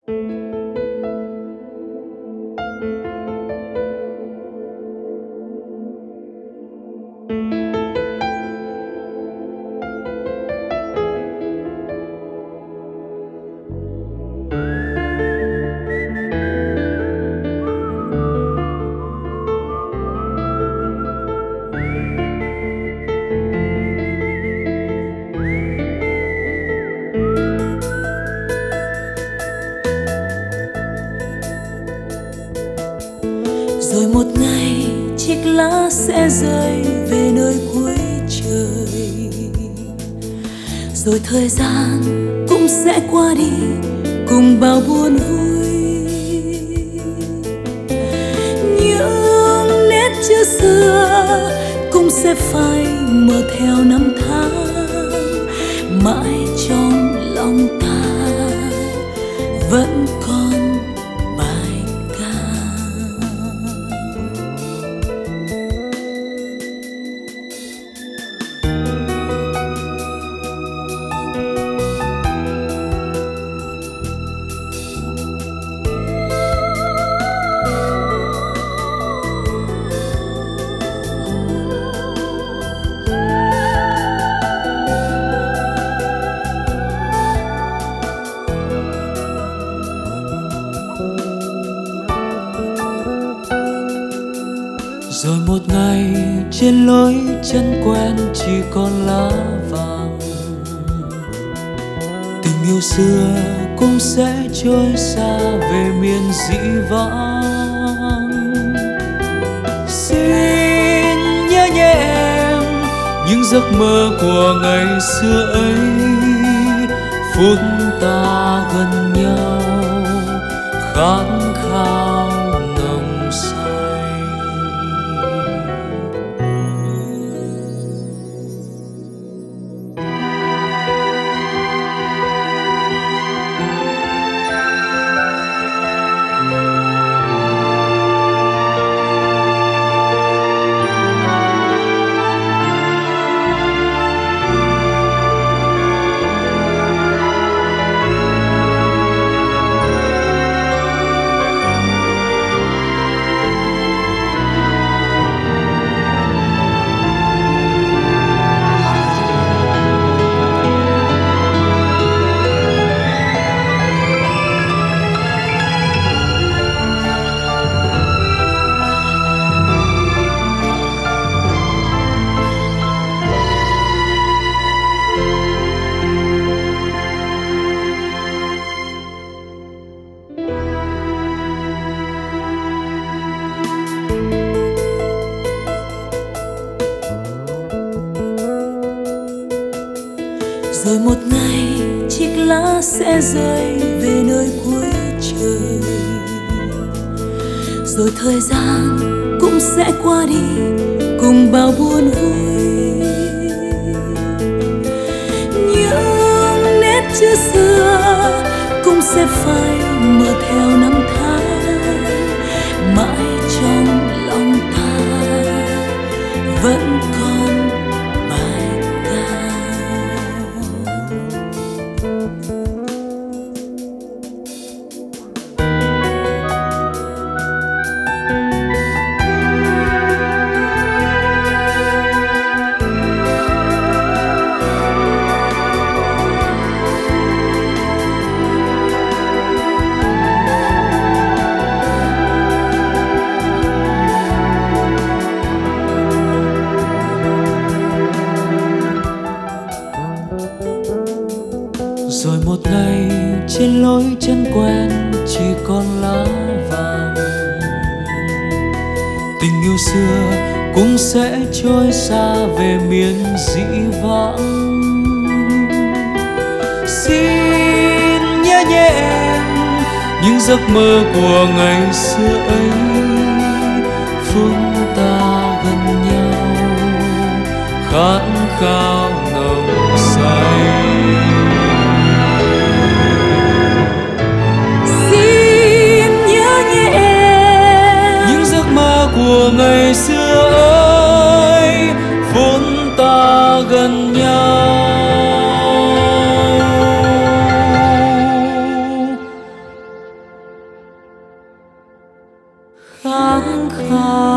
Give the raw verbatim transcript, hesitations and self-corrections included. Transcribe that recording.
Rồi một ngày chiếc lá sẽ rơi về nơi cuối trời, rồi thời gian cũng sẽ qua đi cùng bao buồn vui. Những nét chữ xưa cũng sẽ phai mờ theo năm tháng, mãi trong lòng ta vẫn còn bài ca. Rồi một ngày trên lối chân quen chỉ còn lá vàng, tình yêu xưa cũng sẽ trôi xa về miền dĩ vãng. Xin nhớ nhé em những giấc mơ của ngày xưa ấy, phút ta gần nhau khát khao nồng say. Rồi một ngày chiếc lá sẽ rơi về nơi cuối trời, rồi thời gian cũng sẽ qua đi cùng bao buồn vui. Những nét chữ xưa cũng sẽ phai mờ theo năm tháng, mãi trong lòng ta vẫn còn bài ca. Rồi một ngày trên lối chân quen chỉ còn lá vàng, tình yêu xưa cũng sẽ trôi xa về miền dĩ vãng. Xin nhớ nhé em những giấc mơ của ngày xưa ấy, phút ta gần nhau khát khao nồng say. Của ngày xưa ơi, phút ta gần nhau. ta